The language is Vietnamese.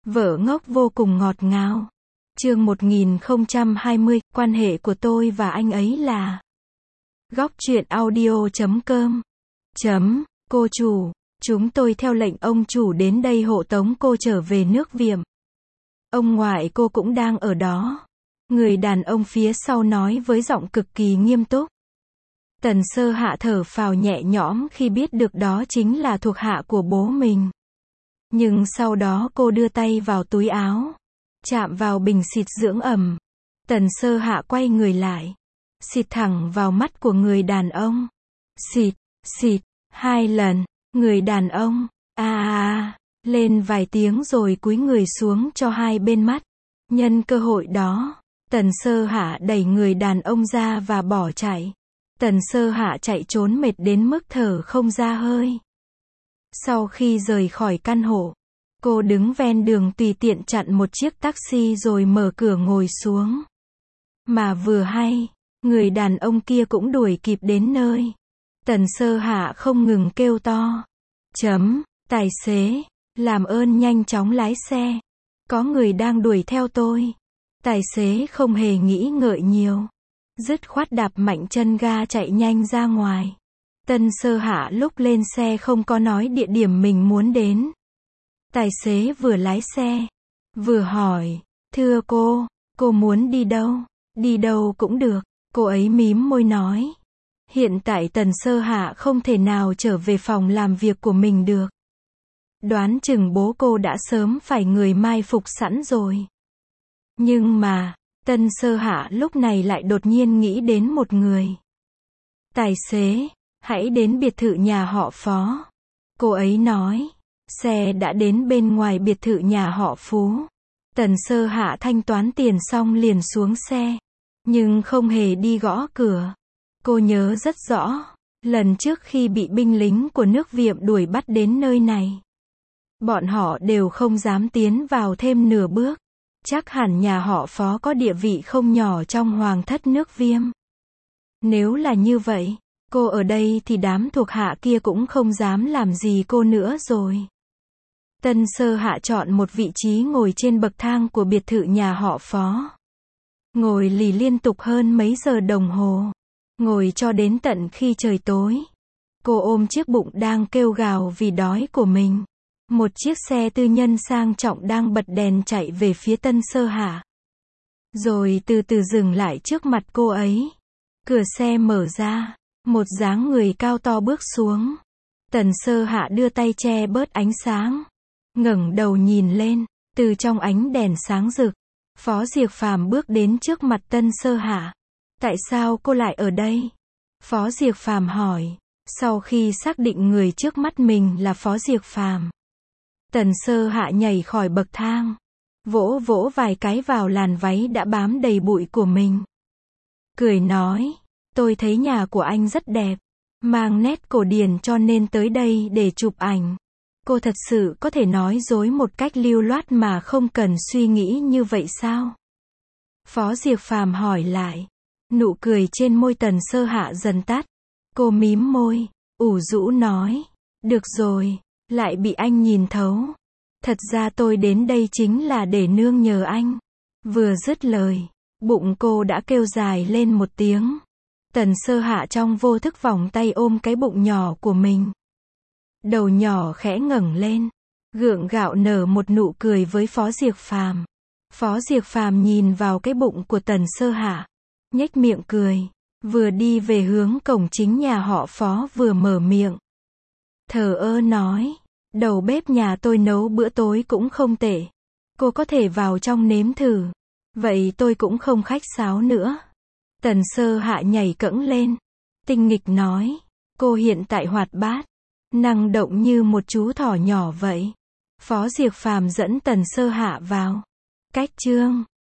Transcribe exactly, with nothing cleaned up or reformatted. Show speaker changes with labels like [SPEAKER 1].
[SPEAKER 1] Vợ ngốc vô cùng ngọt ngào. Chương một nghìn không trăm hai mươi, quan hệ của tôi và anh ấy là. Góc truyện audio chấm com. Chấm, cô chủ, chúng tôi theo lệnh ông chủ đến đây hộ tống cô trở về nước Viêm. Ông ngoại cô cũng đang ở đó. Người đàn ông phía sau nói với giọng cực kỳ nghiêm túc. Tần Sơ Hạ thở phào nhẹ nhõm khi biết được đó chính là thuộc hạ của bố mình. Nhưng sau đó cô đưa tay vào túi áo, chạm vào bình xịt dưỡng ẩm. Tần Sơ Hạ quay người lại, xịt thẳng vào mắt của người đàn ông. Xịt, xịt, hai lần. Người đàn ông, a a lên vài tiếng rồi cúi người xuống cho hai bên mắt. Nhân cơ hội đó, Tần Sơ Hạ đẩy người đàn ông ra và bỏ chạy. Tần Sơ Hạ chạy trốn mệt đến mức thở không ra hơi. Sau khi rời khỏi căn hộ, cô đứng ven đường tùy tiện chặn một chiếc taxi rồi mở cửa ngồi xuống. Mà vừa hay, người đàn ông kia cũng đuổi kịp đến nơi. Tần Sơ Hạ không ngừng kêu to. Chấm, tài xế, làm ơn nhanh chóng lái xe. Có người đang đuổi theo tôi. Tài xế không hề nghĩ ngợi nhiều. Dứt khoát đạp mạnh chân ga chạy nhanh ra ngoài. Tần Sơ Hạ lúc lên xe không có nói địa điểm mình muốn đến. Tài xế vừa lái xe, vừa hỏi, thưa cô, cô muốn đi đâu? Đi đâu cũng được, cô ấy mím môi nói. Hiện tại Tần Sơ Hạ không thể nào trở về phòng làm việc của mình được. Đoán chừng bố cô đã sớm phải người mai phục sẵn rồi. Nhưng mà, Tần Sơ Hạ lúc này lại đột nhiên nghĩ đến một người. Tài xế, hãy đến biệt thự nhà họ Phó. Cô ấy nói, xe đã đến bên ngoài biệt thự nhà họ Phú. Tần Sơ Hạ thanh toán tiền xong liền xuống xe, nhưng không hề đi gõ cửa. Cô nhớ rất rõ, lần trước khi bị binh lính của nước Viêm đuổi bắt đến nơi này, bọn họ đều không dám tiến vào thêm nửa bước. Chắc hẳn nhà họ Phó có địa vị không nhỏ trong hoàng thất nước Viêm. Nếu là như vậy, cô ở đây thì đám thuộc hạ kia cũng không dám làm gì cô nữa rồi. Tần Sơ Hạ chọn một vị trí ngồi trên bậc thang của biệt thự nhà họ Phó. Ngồi lì liên tục hơn mấy giờ đồng hồ. Ngồi cho đến tận khi trời tối. Cô ôm chiếc bụng đang kêu gào vì đói của mình. Một chiếc xe tư nhân sang trọng đang bật đèn chạy về phía Tần Sơ Hạ. Rồi từ từ dừng lại trước mặt cô ấy. Cửa xe mở ra, một dáng người cao to bước xuống. Tần Sơ Hạ đưa tay che bớt ánh sáng, ngẩng đầu nhìn lên, từ trong ánh đèn sáng rực, Phó Diệp Phàm bước đến trước mặt Tần Sơ Hạ. Tại sao cô lại ở đây? Phó Diệp Phàm hỏi, sau khi xác định người trước mắt mình là Phó Diệp Phàm. Tần Sơ Hạ nhảy khỏi bậc thang, vỗ vỗ vài cái vào làn váy đã bám đầy bụi của mình. Cười nói, tôi thấy nhà của anh rất đẹp, mang nét cổ điển cho nên tới đây để chụp ảnh. Cô thật sự có thể nói dối một cách lưu loát mà không cần suy nghĩ như vậy sao? Phó Diệp Phàm hỏi lại. Nụ cười trên môi Tần Sơ Hạ dần tắt. Cô mím môi, ủ rũ nói, được rồi, lại bị anh nhìn thấu. Thật ra tôi đến đây chính là để nương nhờ anh. Vừa dứt lời, bụng cô đã kêu dài lên một tiếng. Tần Sơ Hạ trong vô thức vòng tay ôm cái bụng nhỏ của mình. Đầu nhỏ khẽ ngẩng lên, gượng gạo nở một nụ cười với Phó Diệp Phàm. Phó Diệp Phàm nhìn vào cái bụng của Tần Sơ Hạ, nhếch miệng cười, vừa đi về hướng cổng chính nhà họ Phó vừa mở miệng. Thờ ơ nói, đầu bếp nhà tôi nấu bữa tối cũng không tệ. Cô có thể vào trong nếm thử. Vậy tôi cũng không khách sáo nữa. Tần Sơ Hạ nhảy cẫng lên, tinh nghịch nói, cô hiện tại hoạt bát, năng động như một chú thỏ nhỏ vậy. Phó Diệp Phàm dẫn Tần Sơ Hạ vào. Cách chương